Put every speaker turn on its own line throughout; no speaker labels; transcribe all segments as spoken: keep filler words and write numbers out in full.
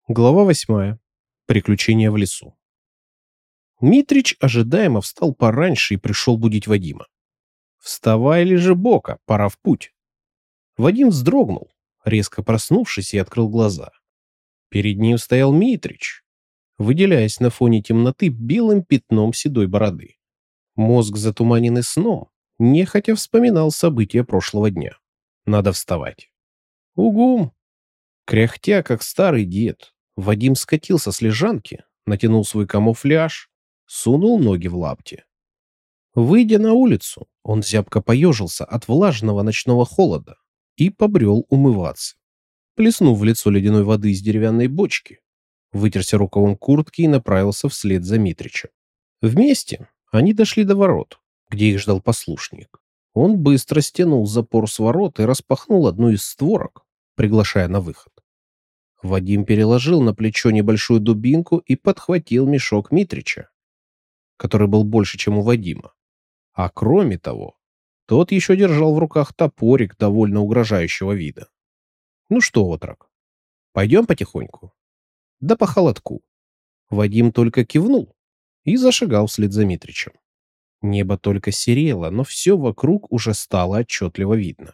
Глава восьмая. Приключения в лесу. Митрич ожидаемо встал пораньше и пришел будить Вадима. «Вставай, лежи бока, пора в путь». Вадим вздрогнул, резко проснувшись, и открыл глаза. Перед ним стоял Митрич, выделяясь на фоне темноты белым пятном седой бороды. Мозг, затуманенный сном, нехотя вспоминал события прошлого дня. Надо вставать. «Угу!» Кряхтя, как старый дед, Вадим скатился с лежанки, натянул свой камуфляж, сунул ноги в лапти. Выйдя на улицу, он зябко поежился от влажного ночного холода и побрел умываться. Плеснув в лицо ледяной воды из деревянной бочки, вытерся рукавом куртки и направился вслед за Митричем. Вместе они дошли до ворот, где их ждал послушник. Он быстро стянул запор с ворот и распахнул одну из створок, приглашая на выход. Вадим переложил на плечо небольшую дубинку и подхватил мешок Митрича, который был больше, чем у Вадима. А кроме того, тот еще держал в руках топорик довольно угрожающего вида. «Ну что, отрок, пойдем потихоньку?» «Да по холодку». Вадим только кивнул и зашагал вслед за Митричем. Небо только серело, но все вокруг уже стало отчетливо видно.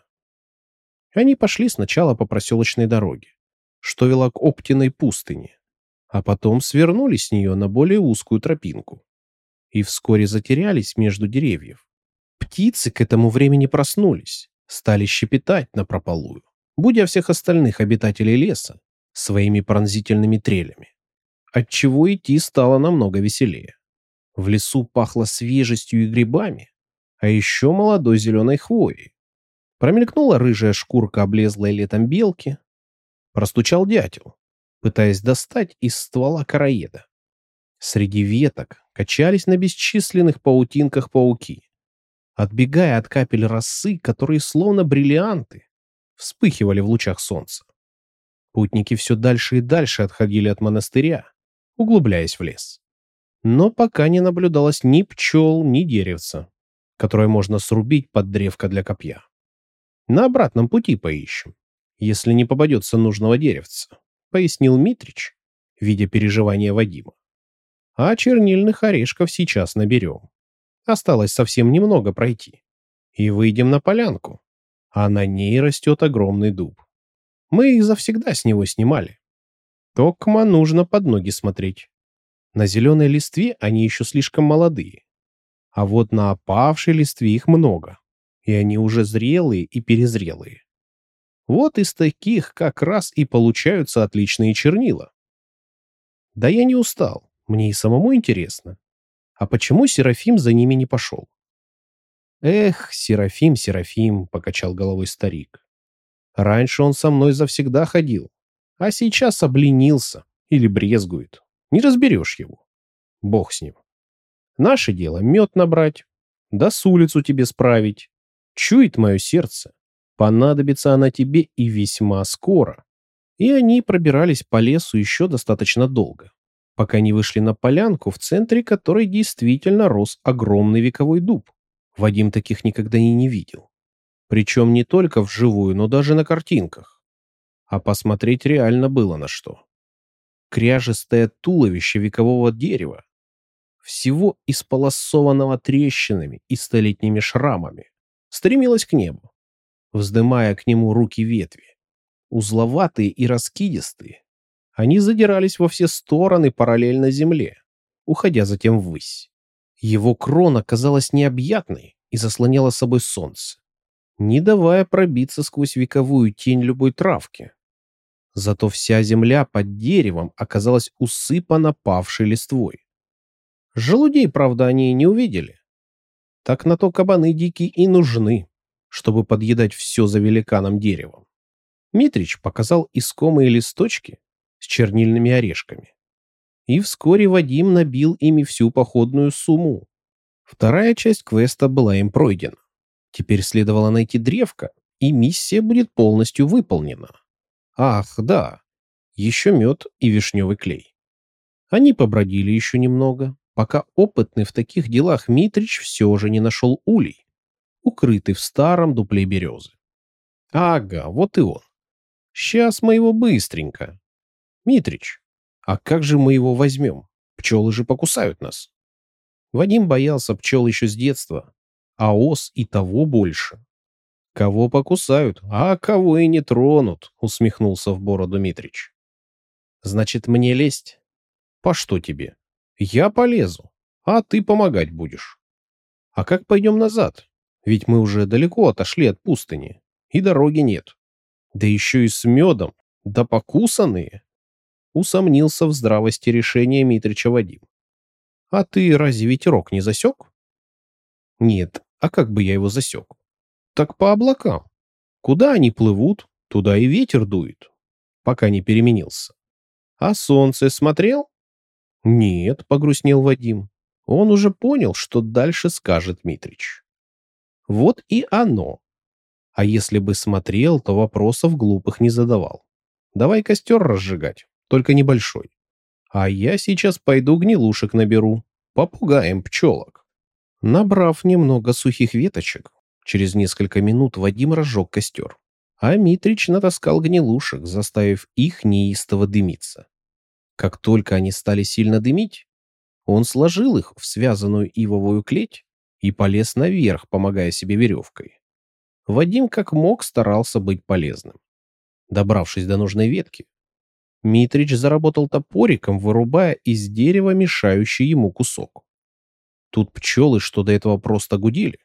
Они пошли сначала по проселочной дороге, что вела к Оптиной пустыне, а потом свернули с нее на более узкую тропинку и вскоре затерялись между деревьев. Птицы к этому времени проснулись, стали щебетать напропалую, будя всех остальных обитателей леса своими пронзительными трелями, отчего идти стало намного веселее. В лесу пахло свежестью и грибами, а еще молодой зеленой хвоей. Промелькнула рыжая шкурка облезлой летом белки. Простучал дятел, пытаясь достать из ствола короеда. Среди веток качались на бесчисленных паутинках пауки, отбегая от капель росы, которые словно бриллианты вспыхивали в лучах солнца. Путники все дальше и дальше отходили от монастыря, углубляясь в лес. Но пока не наблюдалось ни пчел, ни деревца, которое можно срубить под древко для копья. На обратном пути поищем, если не попадется нужного деревца, пояснил Митрич, видя переживания Вадима. А чернильных орешков сейчас наберем. Осталось совсем немного пройти. И выйдем на полянку, а на ней растет огромный дуб. Мы их завсегда с него снимали. Токма нужно под ноги смотреть. На зеленой листве они еще слишком молодые, а вот на опавшей листве их много, и они уже зрелые и перезрелые. Вот из таких как раз и получаются отличные чернила. Да я не устал, мне и самому интересно. А почему Серафим за ними не пошел? Эх, Серафим, Серафим, покачал головой старик. Раньше он со мной завсегда ходил, а сейчас обленился или брезгует. Не разберешь его. Бог с ним. Наше дело мед набрать, да с улицу тебе справить. Чует мое сердце. Понадобится она тебе и весьма скоро. И они пробирались по лесу еще достаточно долго, пока не вышли на полянку, в центре которой действительно рос огромный вековой дуб. Вадим таких никогда и не видел. Причем не только вживую, но даже на картинках. А посмотреть реально было на что. Кряжестое туловище векового дерева, всего исполосованного трещинами и столетними шрамами, стремилось к небу, вздымая к нему руки ветви. Узловатые и раскидистые, они задирались во все стороны параллельно земле, уходя затем ввысь. Его крона казалась необъятной и заслоняла собой солнце, не давая пробиться сквозь вековую тень любой травки. Зато вся земля под деревом оказалась усыпана павшей листвой. Желудей, правда, они и не увидели. Так на то кабаны дикие и нужны, чтобы подъедать все за великаном деревом. Митрич показал искомые листочки с чернильными орешками. И вскоре Вадим набил ими всю походную сумму. Вторая часть квеста была им пройдена. Теперь следовало найти древко, и миссия будет полностью выполнена. Ах, да, еще мед и вишневый клей. Они побродили еще немного, пока опытный в таких делах Митрич все же не нашел улей, укрытый в старом дупле березы. Ага, вот и он. Сейчас мы его быстренько. Митрич, А как же мы его возьмем? Пчелы же покусают нас. Вадим боялся пчел еще с детства, а ос и того больше. Кого покусают, а кого и не тронут, усмехнулся в бороду Митрич. Значит, мне лезть? По что тебе? Я полезу, а ты помогать будешь. А как пойдем назад? Ведь мы уже далеко отошли от пустыни, и дороги нет. Да еще и с медом, да покусанные. Усомнился в здравости решения Митрича Вадим. А ты разве ветерок не засек? Нет, а как бы я его засек? Так по облакам. Куда они плывут, туда и ветер дует, пока не переменился. А солнце смотрел? Нет, погрустнел Вадим. Он уже понял, что дальше скажет Митрич. Вот и оно. А если бы смотрел, то вопросов глупых не задавал. Давай костер разжигать, только небольшой. А я сейчас пойду гнилушек наберу, попугаем пчелок. Набрав немного сухих веточек, через несколько минут Вадим разжег костер. А Митрич натаскал гнилушек, заставив их неистово дымиться. Как только они стали сильно дымить, он сложил их в связанную ивовую клеть и полез наверх, помогая себе веревкой. Вадим как мог старался быть полезным. Добравшись до нужной ветки, Митрич заработал топориком, вырубая из дерева мешающий ему кусок. Тут пчелы, что до этого просто гудели,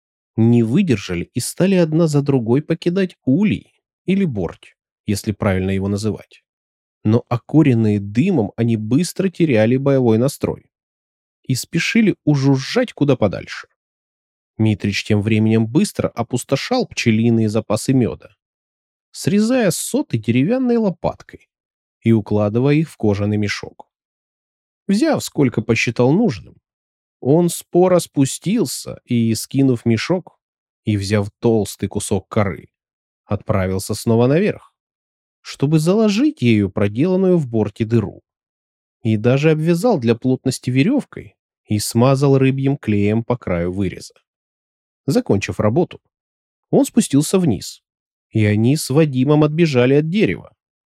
не выдержали и стали одна за другой покидать улей или борть, если правильно его называть. Но окуренные дымом они быстро теряли боевой настрой и спешили ужужжать куда подальше. Митрич тем временем быстро опустошал пчелиные запасы меда, срезая соты деревянной лопаткой и укладывая их в кожаный мешок. Взяв, сколько посчитал нужным, он споро спустился и, скинув мешок и взяв толстый кусок коры, отправился снова наверх, чтобы заложить ею проделанную в борте дыру. И даже обвязал для плотности веревкой и смазал рыбьим клеем по краю выреза. Закончив работу, он спустился вниз, и они с Вадимом отбежали от дерева.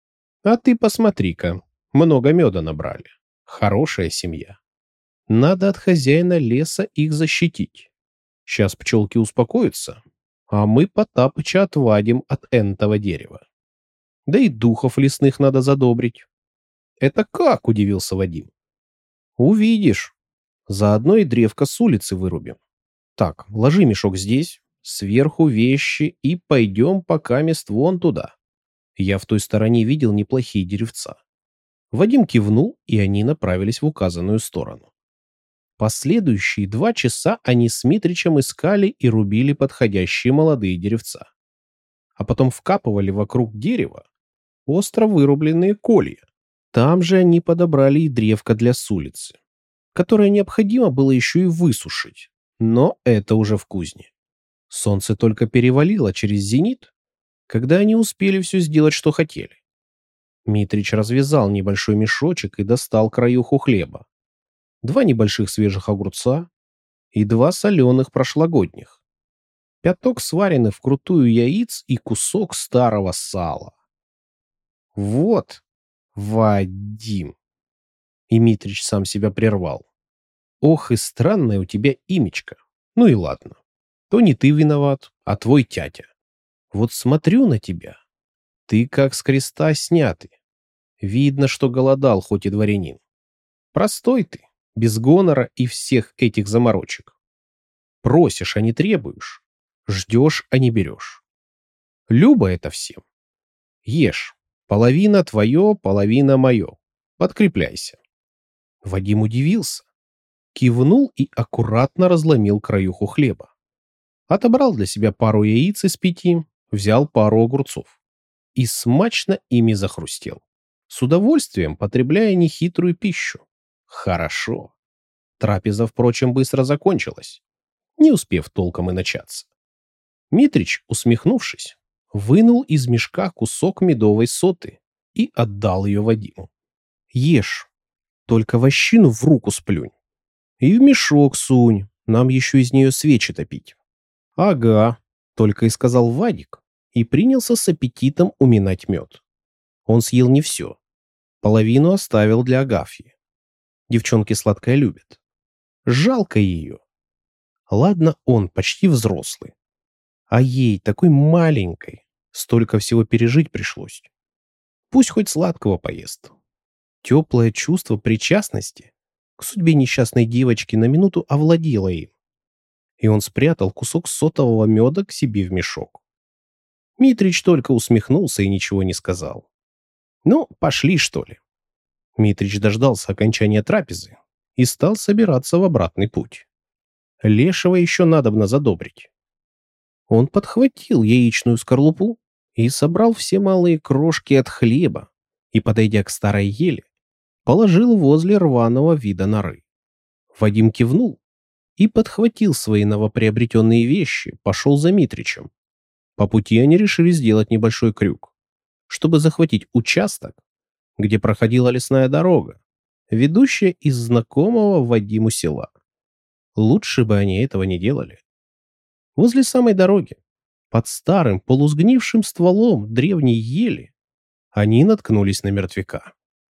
А ты посмотри-ка, много меда набрали. Хорошая семья. Надо от хозяина леса их защитить. Сейчас пчелки успокоятся, а мы Потапыча отвадим от энтого дерева. Да и духов лесных надо задобрить. Это как? — удивился Вадим. Увидишь. Заодно и древко с улицы вырубим. Так, ложи мешок здесь, сверху вещи и пойдем пока мест вон туда. Я в той стороне видел неплохие деревца. Вадим кивнул, и они направились в указанную сторону. Последующие два часа они с Митричем искали и рубили подходящие молодые деревца. А потом вкапывали вокруг дерева остро вырубленные колья. Там же они подобрали и древко для с улицы, которое необходимо было еще и высушить, но это уже в кузне. Солнце только перевалило через зенит, когда они успели все сделать, что хотели. Митрич развязал небольшой мешочек и достал краюху хлеба, два небольших свежих огурца и два соленых прошлогодних, пяток сваренных вкрутую яиц и кусок старого сала. Вот, Вадим. И Митрич сам себя прервал. Ох, и странное у тебя имечко. Ну и ладно. То не ты виноват, а твой тятя. Вот смотрю на тебя. Ты как с креста снятый. Видно, что голодал, хоть и дворянин. Простой ты, без гонора и всех этих заморочек. Просишь, а не требуешь. Ждешь, а не берешь. Любо это всем. Ешь. Половина твое, половина мое. Подкрепляйся. Вадим удивился. Кивнул и аккуратно разломил краюху хлеба. Отобрал для себя пару яиц из пяти, взял пару огурцов. И смачно ими захрустел. С удовольствием потребляя нехитрую пищу. Хорошо. Трапеза, впрочем, быстро закончилась, не успев толком и начаться. Митрич, усмехнувшись, вынул из мешка кусок медовой соты и отдал ее Вадиму. Ешь, только вощину в руку сплюнь. И в мешок сунь, нам еще из нее свечи топить. Ага, только и сказал Вадик, и принялся с аппетитом уминать мед. Он съел не все. Половину оставил для Агафьи. Девчонки сладкое любят. Жалко ее. Ладно, он почти взрослый. А ей, такой маленькой, столько всего пережить пришлось. Пусть хоть сладкого поест. Теплое чувство причастности к судьбе несчастной девочки на минуту овладело им. И он спрятал кусок сотового меда к себе в мешок. Митрич только усмехнулся и ничего не сказал. «Ну, пошли, что ли». Митрич дождался окончания трапезы и стал собираться в обратный путь. Лешего еще надобно задобрить. Он подхватил яичную скорлупу и собрал все малые крошки от хлеба и, подойдя к старой еле, положил возле рваного вида норы. Вадим кивнул и подхватил свои новоприобретенные вещи, пошел за Митричем. По пути они решили сделать небольшой крюк, чтобы захватить участок, где проходила лесная дорога, ведущая из знакомого Вадиму села. Лучше бы они этого не делали. Возле самой дороги, под старым полусгнившим стволом древней ели, они наткнулись на мертвяка.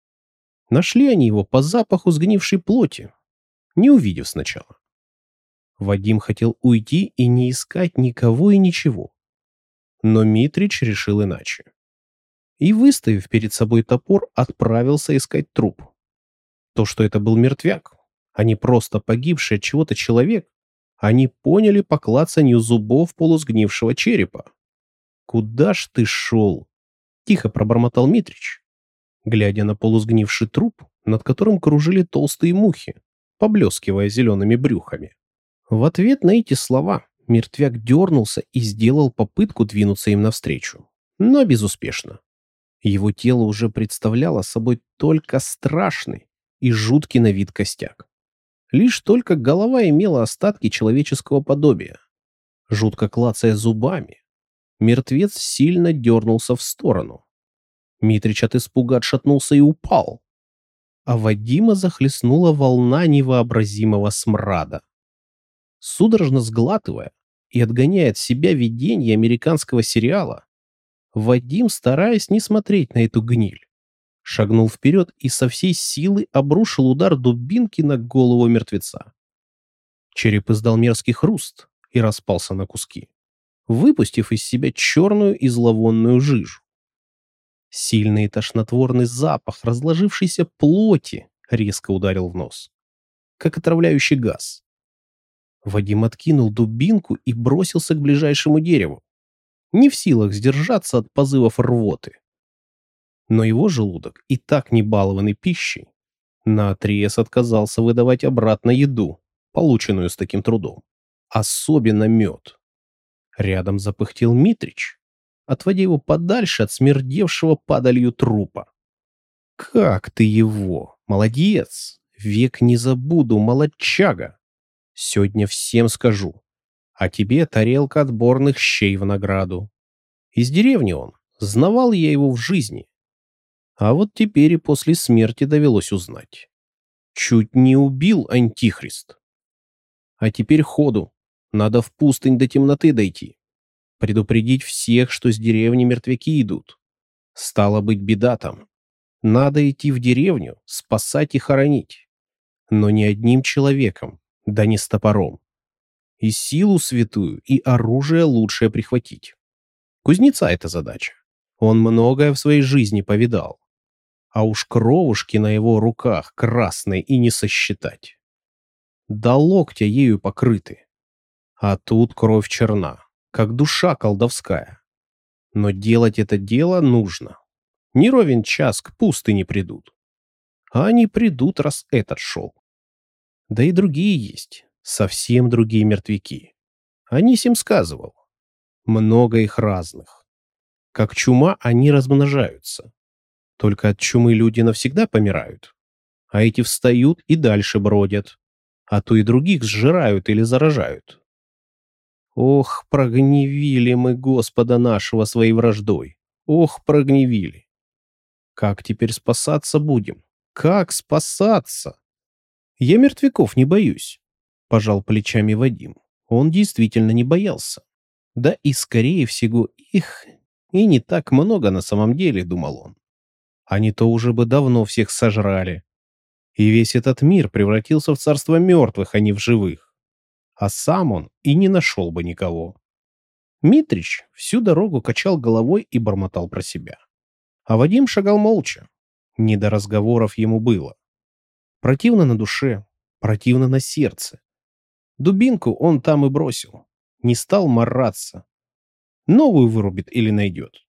Нашли они его по запаху сгнившей плоти, не увидев сначала. Вадим хотел уйти и не искать никого и ничего. Но Митрич решил иначе. И, выставив перед собой топор, отправился искать труп. То, что это был мертвяк, а не просто погибший от чего-то человек, они поняли по клацанью зубов полусгнившего черепа. «Куда ж ты шел?» — тихо пробормотал Митрич, глядя на полусгнивший труп, над которым кружили толстые мухи, поблескивая зелеными брюхами. В ответ на эти слова мертвяк дернулся и сделал попытку двинуться им навстречу, но безуспешно. Его тело уже представляло собой только страшный и жуткий на вид костяк. Лишь только голова имела остатки человеческого подобия. Жутко клацая зубами, мертвец сильно дернулся в сторону. Митрич от испуга отшатнулся и упал. А Вадима захлестнула волна невообразимого смрада. Судорожно сглатывая и отгоняя от себя видение американского сериала, Вадим, стараясь не смотреть на эту гниль, шагнул вперед и со всей силы обрушил удар дубинки на голову мертвеца. Череп издал мерзкий хруст и распался на куски, выпустив из себя черную и зловонную жижу. Сильный и тошнотворный запах разложившейся плоти резко ударил в нос, как отравляющий газ. Вадим откинул дубинку и бросился к ближайшему дереву, не в силах сдержаться от позывов рвоты. Но его желудок, и так не балованный пищей, наотрез отказался выдавать обратно еду, полученную с таким трудом. Особенно мед. Рядом запыхтел Митрич, отводя его подальше от смердевшего падалью трупа. «Как ты его! Молодец! Век не забуду, молодчага! Сегодня всем скажу, а тебе тарелка отборных щей в награду. Из деревни он, знавал я его в жизни. А вот теперь и после смерти довелось узнать. Чуть не убил Антихрист. А теперь ходу, надо в пустынь до темноты дойти. Предупредить всех, что с деревни мертвяки идут. Стало быть, беда там. Надо идти в деревню, спасать и хоронить. Но не одним человеком, да не с топором. И силу святую, и оружие лучшее прихватить. Кузнеца это задача. Он многое в своей жизни повидал. А уж кровушки на его руках красные и не сосчитать. До локтя ею покрыты. А тут кровь черна, как душа колдовская. Но делать это дело нужно. Не ровен час к пустыне придут. А они придут, раз этот шел. Да и другие есть, совсем другие мертвяки. Анисим сказывал. Много их разных. Как чума они размножаются. Только от чумы люди навсегда помирают. А эти встают и дальше бродят. А то и других сжирают или заражают. Ох, прогневили мы Господа нашего своей враждой. Ох, прогневили. Как теперь спасаться будем? Как спасаться? Я мертвяков не боюсь, пожал плечами Вадим. Он действительно не боялся. Да и, скорее всего, их и не так много на самом деле, думал он. а не то уже бы давно всех сожрали. И весь этот мир превратился в царство мертвых, а не в живых. А сам он и не нашел бы никого. Митрич всю дорогу качал головой и бормотал про себя. А Вадим шагал молча. Не до разговоров ему было. Противно на душе, противно на сердце. Дубинку он там и бросил. Не стал мараться. Новую вырубит или найдет.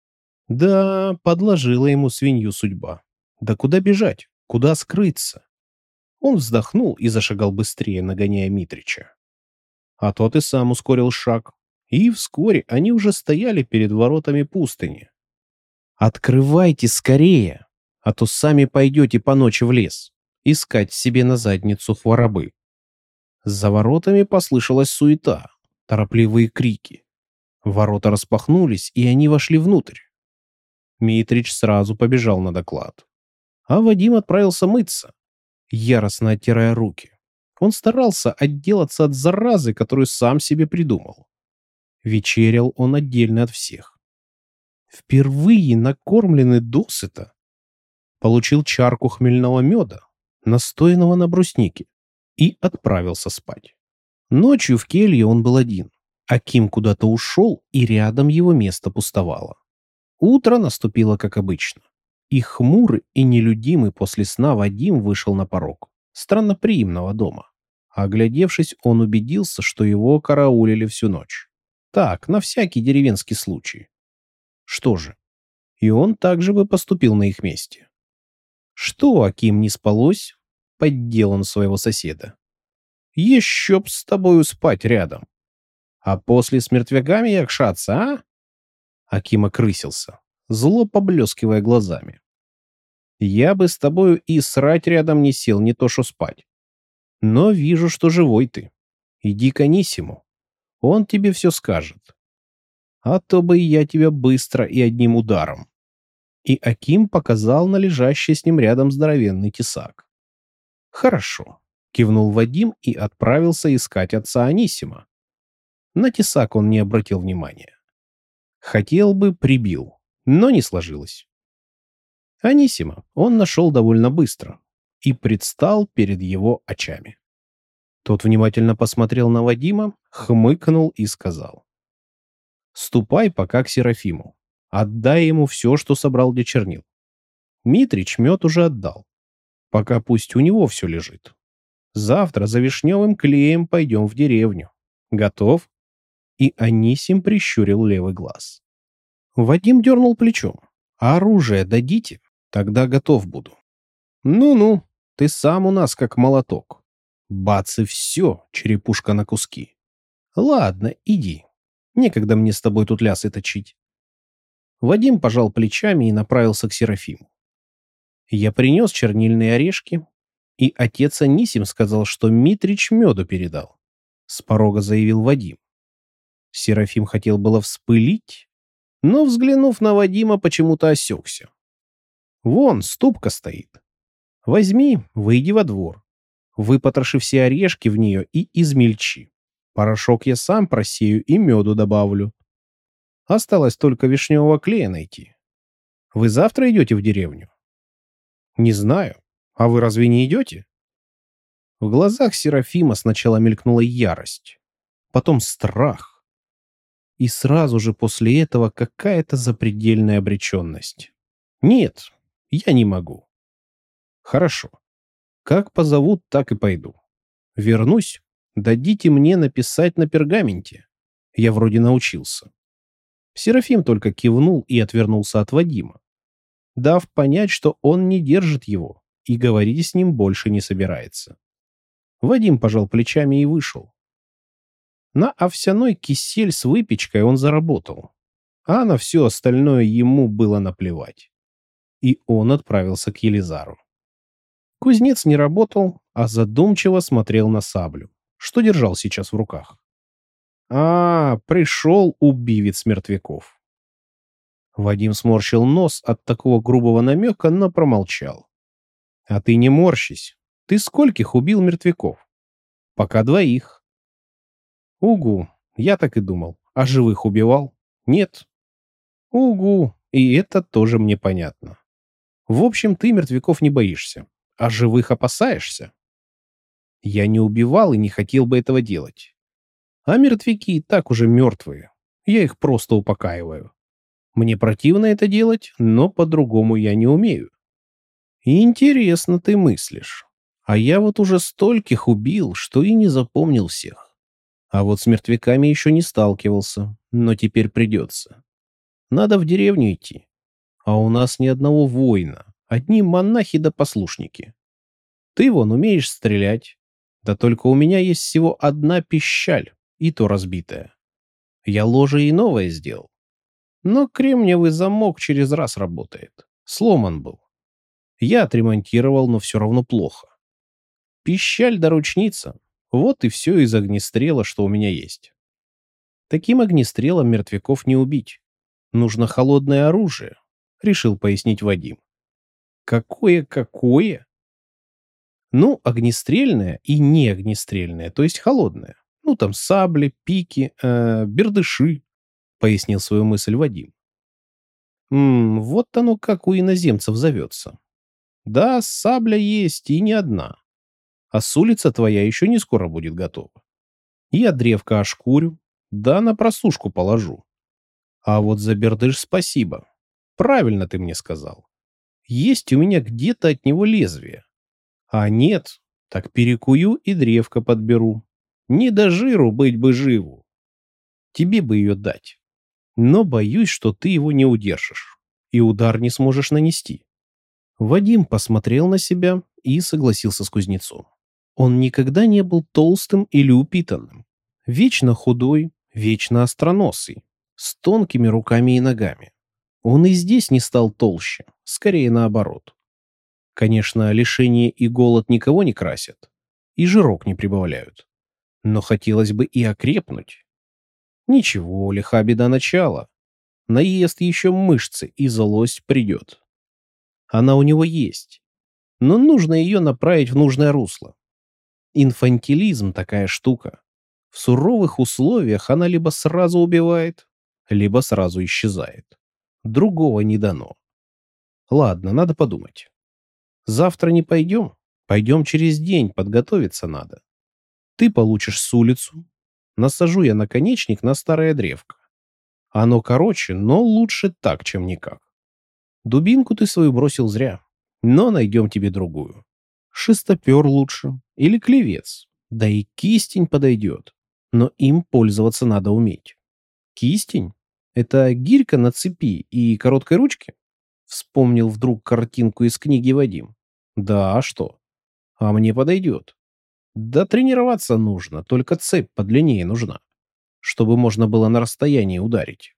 Да, подложила ему свинью судьба. Да куда бежать? Куда скрыться? Он вздохнул и зашагал быстрее, нагоняя Митрича. А тот и сам ускорил шаг. И вскоре они уже стояли перед воротами пустыни. «Открывайте скорее, а то сами пойдете по ночи в лес искать себе на задницу хворобы». За воротами послышалась суета, торопливые крики. Ворота распахнулись, и они вошли внутрь. Митрич сразу побежал на доклад. А Вадим отправился мыться, яростно оттирая руки. Он старался отделаться от заразы, которую сам себе придумал. Вечерял он отдельно от всех. Впервые накормленный досыта, получил чарку хмельного меда, настоянного на бруснике, и отправился спать. Ночью в келье он был один. Аким куда-то ушел, и рядом его место пустовало. Утро наступило, как обычно. И хмурый и нелюдимый после сна Вадим вышел на порог странноприимного дома. Оглядевшись, он убедился, что его караулили всю ночь. Так, на всякий деревенский случай. Что же, и он также бы поступил на их месте. Что Аким не спалось под делом своего соседа? Еще б с тобою спать рядом. А после с мертвяками якшаться, а? Аким окрысился, зло поблескивая глазами. Я бы с тобою и срать рядом не сел, не то что спать. Но вижу, что живой ты. Иди к Анисиму. Он тебе все скажет. А то бы я тебя быстро и одним ударом. И Аким показал на лежащий с ним рядом здоровенный тесак. Хорошо, кивнул Вадим и отправился искать отца Анисима. На тесак он не обратил внимания. Хотел бы, прибил, но не сложилось. Анисима он нашел довольно быстро и предстал перед его очами. Тот внимательно посмотрел на Вадима, хмыкнул и сказал: «Ступай пока к Серафиму. Отдай ему все, что собрал для чернил. Митрич мед уже отдал. Пока пусть у него все лежит. Завтра за вишневым клеем пойдем в деревню. Готов?» И Анисим прищурил левый глаз. Вадим дернул плечом. «А оружие дадите? Тогда готов буду». «Ну-ну, ты сам у нас как молоток. Бац и все, черепушка на куски. Ладно, иди. Некогда мне с тобой тут лясы точить». Вадим пожал плечами и направился к Серафиму. Я принес чернильные орешки, и отец Анисим сказал, что Митрич меду передал. С порога заявил Вадим. Серафим хотел было вспылить, но, взглянув на Вадима, почему-то осекся. «Вон, ступка стоит. Возьми, выйди во двор. Выпотроши все орешки в нее и измельчи. Порошок я сам просею и меду добавлю. Осталось только вишневого клея найти. Вы завтра идете в деревню?» «Не знаю. А вы разве не идете?» В глазах Серафима сначала мелькнула ярость, потом страх. И сразу же после этого какая-то запредельная обреченность. «Нет, я не могу». «Хорошо. Как позовут, так и пойду. Вернусь, дадите мне написать на пергаменте. Я вроде научился». Серафим только кивнул и отвернулся от Вадима, дав понять, что он не держит его и говорить с ним больше не собирается. Вадим пожал плечами и вышел. На овсяной кисель с выпечкой он заработал, а на все остальное ему было наплевать. И он отправился к Елизару. Кузнец не работал, а задумчиво смотрел на саблю, что держал сейчас в руках. А, пришел убивец мертвяков. Вадим сморщил нос от такого грубого намека, но промолчал. «А ты не морщись. Ты скольких убил мертвяков?» «Пока двоих». «Угу, я так и думал. А живых убивал?» «Нет». «Угу, и это тоже мне понятно. В общем, ты мертвяков не боишься, а живых опасаешься. Я не убивал и не хотел бы этого делать. А мертвяки и так уже мертвые. Я их просто упокаиваю. Мне противно это делать, но по-другому я не умею. И интересно ты мыслишь. А я вот уже стольких убил, что и не запомнил всех. А вот с мертвяками еще не сталкивался, но теперь придется. Надо в деревню идти. А у нас ни одного воина, одни монахи да послушники. Ты вон умеешь стрелять. Да только у меня есть всего одна пищаль, и то разбитая. Я ложе и новое сделал. Но кремниевый замок через раз работает. Сломан был. Я отремонтировал, но все равно плохо. Пищаль да ручница. Вот и все из огнестрела, что у меня есть. Таким огнестрелом мертвяков не убить. Нужно холодное оружие, решил пояснить Вадим. Какое-какое? Ну, огнестрельное и не огнестрельное, то есть холодное. Ну, там сабли, пики, э, бердыши, пояснил свою мысль Вадим. М, вот оно как у иноземцев зовется. Да, сабля есть и не одна. А с улица твоя еще не скоро будет готова. Я древко ошкурю, да на просушку положу. А вот за бердыш спасибо. Правильно ты мне сказал. Есть у меня где-то от него лезвие. А нет, так перекую и древко подберу. Не до жиру быть бы живу. Тебе бы ее дать. Но боюсь, что ты его не удержишь. И удар не сможешь нанести. Вадим посмотрел на себя и согласился с кузнецом. Он никогда не был толстым или упитанным. Вечно худой, вечно остроносый, с тонкими руками и ногами. Он и здесь не стал толще, скорее наоборот. Конечно, лишение и голод никого не красят, и жирок не прибавляют. Но хотелось бы и окрепнуть. Ничего, лиха беда начала. Наест еще мышцы, и злость придет. Она у него есть, но нужно ее направить в нужное русло. Инфантилизм такая штука. В суровых условиях она либо сразу убивает, либо сразу исчезает. Другого не дано. Ладно, надо подумать. Завтра не пойдем? Пойдем через день, подготовиться надо. Ты получишь с улицу. Насажу я наконечник на старое древко. Оно короче, но лучше так, чем никак. Дубинку ты свою бросил зря, но найдем тебе другую. Шестопер лучше или клевец. Да и кистень подойдет, но им пользоваться надо уметь. Кистень? Это гирька на цепи и короткой ручке? Вспомнил вдруг картинку из книги Вадим. Да, а что? А мне подойдет. Да тренироваться нужно, только цепь подлиннее нужна, чтобы можно было на расстоянии ударить.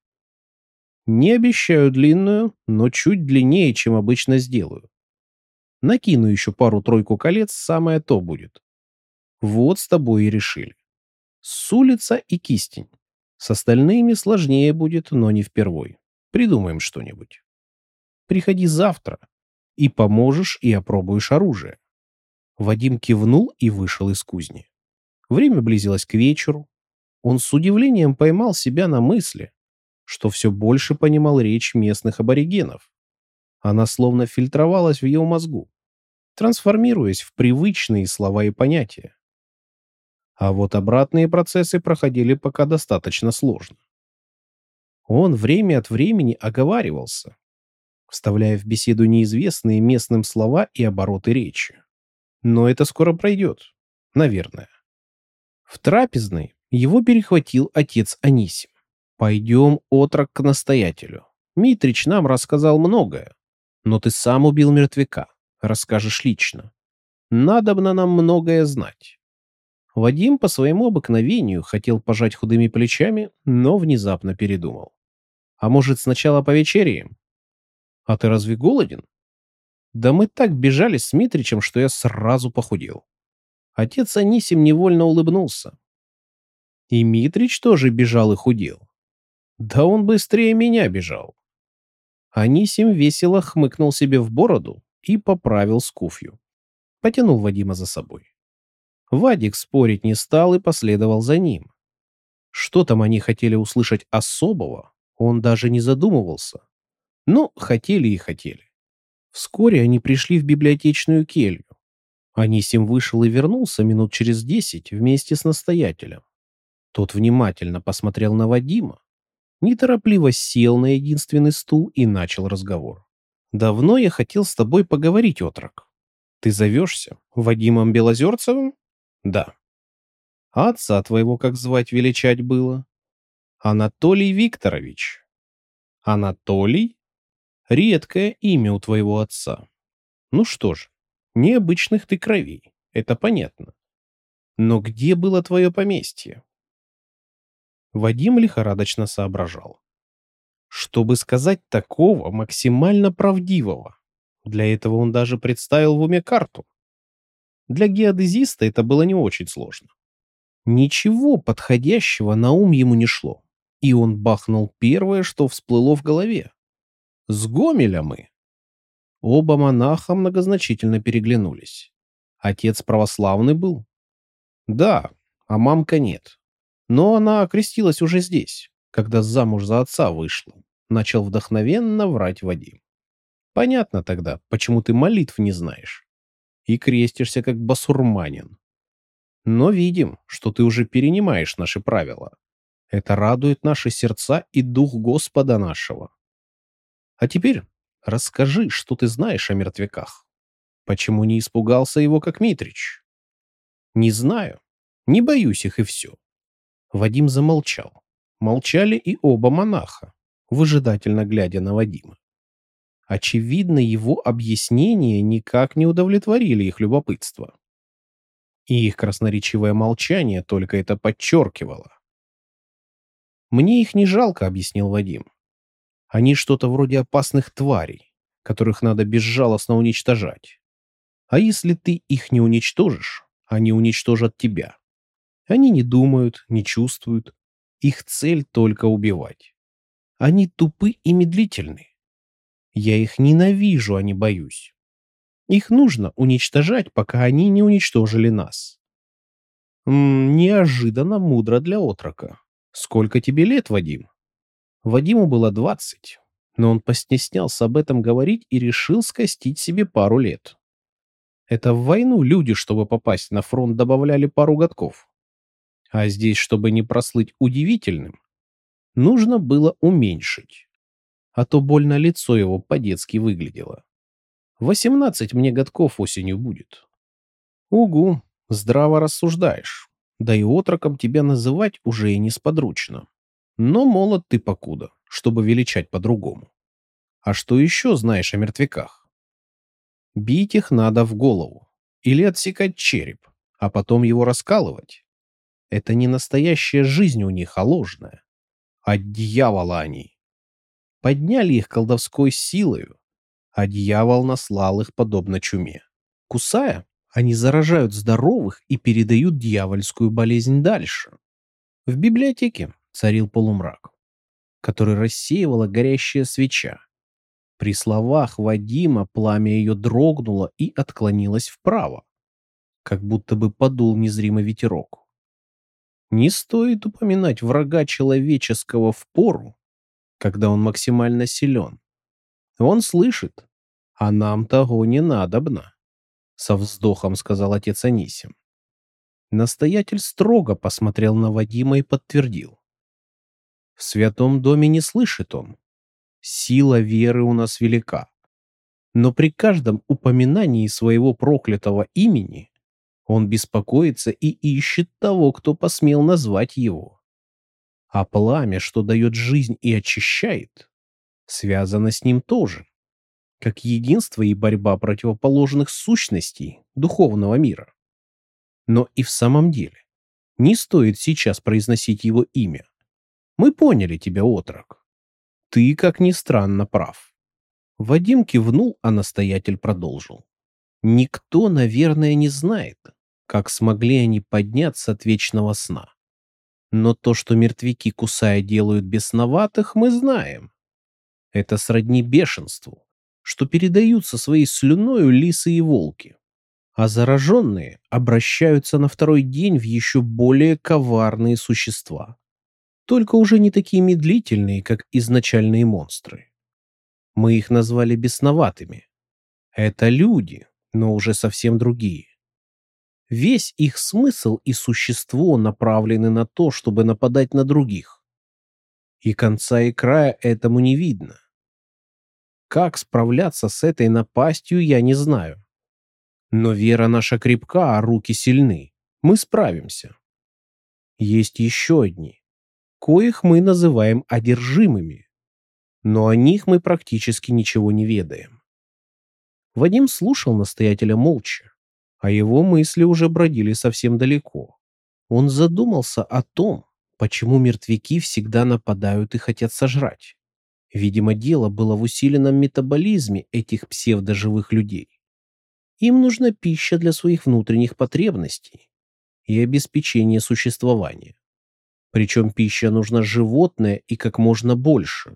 Не обещаю длинную, но чуть длиннее, чем обычно сделаю. Накину еще пару-тройку колец, самое то будет. Вот с тобой и решили. С улица и кистень. С остальными сложнее будет, но не впервой. Придумаем что-нибудь. Приходи завтра. И поможешь, и опробуешь оружие. Вадим кивнул и вышел из кузни. Время близилось к вечеру. Он с удивлением поймал себя на мысли, что все больше понимал речь местных аборигенов. Она словно фильтровалась в его мозгу, трансформируясь в привычные слова и понятия. А вот обратные процессы проходили пока достаточно сложно. Он время от времени оговаривался, вставляя в беседу неизвестные местным слова и обороты речи. Но это скоро пройдет, наверное. В трапезной его перехватил отец Анисим. «Пойдем, отрок, к настоятелю. Митрич нам рассказал многое, но ты сам убил мертвяка, расскажешь лично. Надобно нам многое знать». Вадим по своему обыкновению хотел пожать худыми плечами, но внезапно передумал. «А может, сначала повечеряем? А ты разве голоден?» «Да мы так бежали с Митричем, что я сразу похудел». Отец Анисим невольно улыбнулся. И Митрич тоже бежал и худел. Да он быстрее меня бежал. Анисим весело хмыкнул себе в бороду и поправил скуфью. Потянул Вадима за собой. Вадик спорить не стал и последовал за ним. Что там они хотели услышать особого, он даже не задумывался. Ну, хотели и хотели. Вскоре они пришли в библиотечную келью. Анисим вышел и вернулся минут через десять вместе с настоятелем. Тот внимательно посмотрел на Вадима, неторопливо сел на единственный стул и начал разговор. «Давно я хотел с тобой поговорить, отрок. Ты зовешься Вадимом Белозерцевым?» «Да». «А отца твоего как звать величать было?» «Анатолий Викторович». «Анатолий? Редкое имя у твоего отца. Ну что ж, необычных ты кровей, это понятно. Но где было твое поместье?» Вадим лихорадочно соображал. Чтобы сказать такого максимально правдивого, для этого он даже представил в уме карту. Для геодезиста это было не очень сложно. Ничего подходящего на ум ему не шло, и он бахнул первое, что всплыло в голове. «С Гомеля мы!» Оба монаха многозначительно переглянулись. Отец православный был? Да, а мамка нет. Но она окрестилась уже здесь, когда замуж за отца вышла. Начал вдохновенно врать Вадим. Понятно тогда, почему ты молитв не знаешь. И крестишься как басурманин. Но видим, что ты уже перенимаешь наши правила. Это радует наши сердца и дух Господа нашего. А теперь расскажи, что ты знаешь о мертвяках. Почему не испугался его, как Митрич? Не знаю. Не боюсь их, и все. Вадим замолчал. Молчали и оба монаха, выжидательно глядя на Вадима. Очевидно, его объяснения никак не удовлетворили их любопытство. И их красноречивое молчание только это подчеркивало. «Мне их не жалко», — объяснил Вадим. «Они что-то вроде опасных тварей, которых надо безжалостно уничтожать. А если ты их не уничтожишь, они уничтожат тебя. Они не думают, не чувствуют. Их цель только убивать. Они тупы и медлительны. Я их ненавижу, а не боюсь. Их нужно уничтожать, пока они не уничтожили нас». М, неожиданно мудро для отрока. Сколько тебе лет, Вадим? Вадиму было двадцать, но он постеснялся об этом говорить и решил скостить себе пару лет. Это в войну люди, чтобы попасть на фронт, добавляли пару годков. А здесь, чтобы не прослыть удивительным, нужно было уменьшить. А то больно лицо его по-детски выглядело. Восемнадцать мне годков осенью будет. Угу, здраво рассуждаешь. Да и отроком тебя называть уже и несподручно. Но молод ты покуда, чтобы величать по-другому. А что еще знаешь о мертвяках? Бить их надо в голову. Или отсекать череп, а потом его раскалывать. Это не настоящая жизнь у них, а ложная. От дьявола они. Подняли их колдовской силою, а дьявол наслал их подобно чуме. Кусая, они заражают здоровых и передают дьявольскую болезнь дальше. В библиотеке царил полумрак, который рассеивала горящая свеча. При словах Вадима пламя ее дрогнуло и отклонилось вправо, как будто бы подул незримый ветерок. Не стоит упоминать врага человеческого в пору, когда он максимально силен. Он слышит, а нам того не надобно, — со вздохом сказал отец Анисим. Настоятель строго посмотрел на Вадима и подтвердил. В святом доме не слышит он. Сила веры у нас велика. Но при каждом упоминании своего проклятого имени он беспокоится и ищет того, кто посмел назвать его. А пламя, что дает жизнь и очищает, связано с ним тоже, как единство и борьба противоположных сущностей духовного мира. Но и в самом деле не стоит сейчас произносить его имя. Мы поняли тебя, отрок. Ты, как ни странно, прав. Вадим кивнул, а настоятель продолжил. Никто, наверное, не знает, как смогли они подняться от вечного сна. Но то, что мертвяки, кусая, делают бесноватых, мы знаем. Это сродни бешенству, что передаются своей слюною лисы и волки. А зараженные обращаются на второй день в еще более коварные существа. Только уже не такие медлительные, как изначальные монстры. Мы их назвали бесноватыми, Это люди, но уже совсем другие. Весь их смысл и существо направлены на то, чтобы нападать на других. И конца и края этому не видно. Как справляться с этой напастью, я не знаю. Но вера наша крепка, а руки сильны. Мы справимся. Есть еще одни, коих мы называем одержимыми, но о них мы практически ничего не ведаем. Вадим слушал настоятеля молча, а его мысли уже бродили совсем далеко. Он задумался о том, почему мертвяки всегда нападают и хотят сожрать. Видимо, дело было в усиленном метаболизме этих псевдоживых людей. Им нужна пища для своих внутренних потребностей и обеспечения существования. Причем пища нужна животная и как можно больше.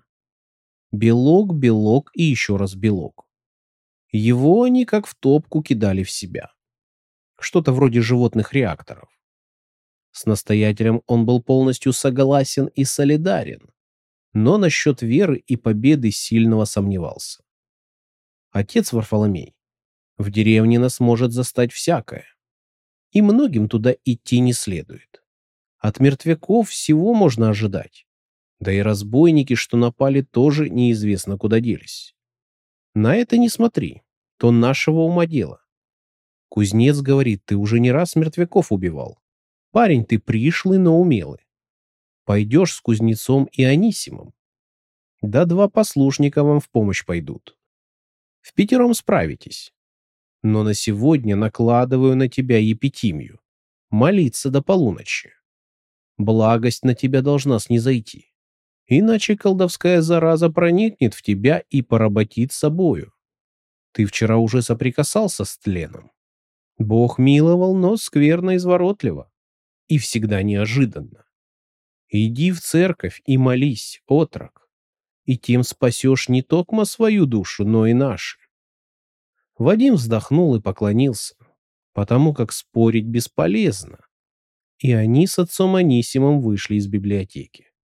Белок, белок и еще раз белок. Его они как в топку кидали в себя. Что-то вроде животных реакторов. С настоятелем он был полностью согласен и солидарен, но насчет веры и победы сильного сомневался. Отец Варфоломей, в деревне нас может застать всякое, и многим туда идти не следует. От мертвяков всего можно ожидать, да и разбойники, что напали, тоже неизвестно куда делись. На это не смотри, то нашего ума дело. Кузнец говорит, ты уже не раз мертвяков убивал. Парень ты пришлый, но умелый. Пойдешь с кузнецом и Анисимом. Да два послушника вам в помощь пойдут. В пятером справитесь. Но на сегодня накладываю на тебя епитимию. Молиться до полуночи. Благость на тебя должна снизойти. Иначе колдовская зараза проникнет в тебя и поработит собою. Ты вчера уже соприкасался с тленом. Бог миловал, но скверно и изворотливо. И всегда неожиданно. Иди в церковь и молись, отрок, и тем спасешь не токмо свою душу, но и наши. Вадим вздохнул и поклонился, потому как спорить бесполезно, и они с отцом Анисимом вышли из библиотеки.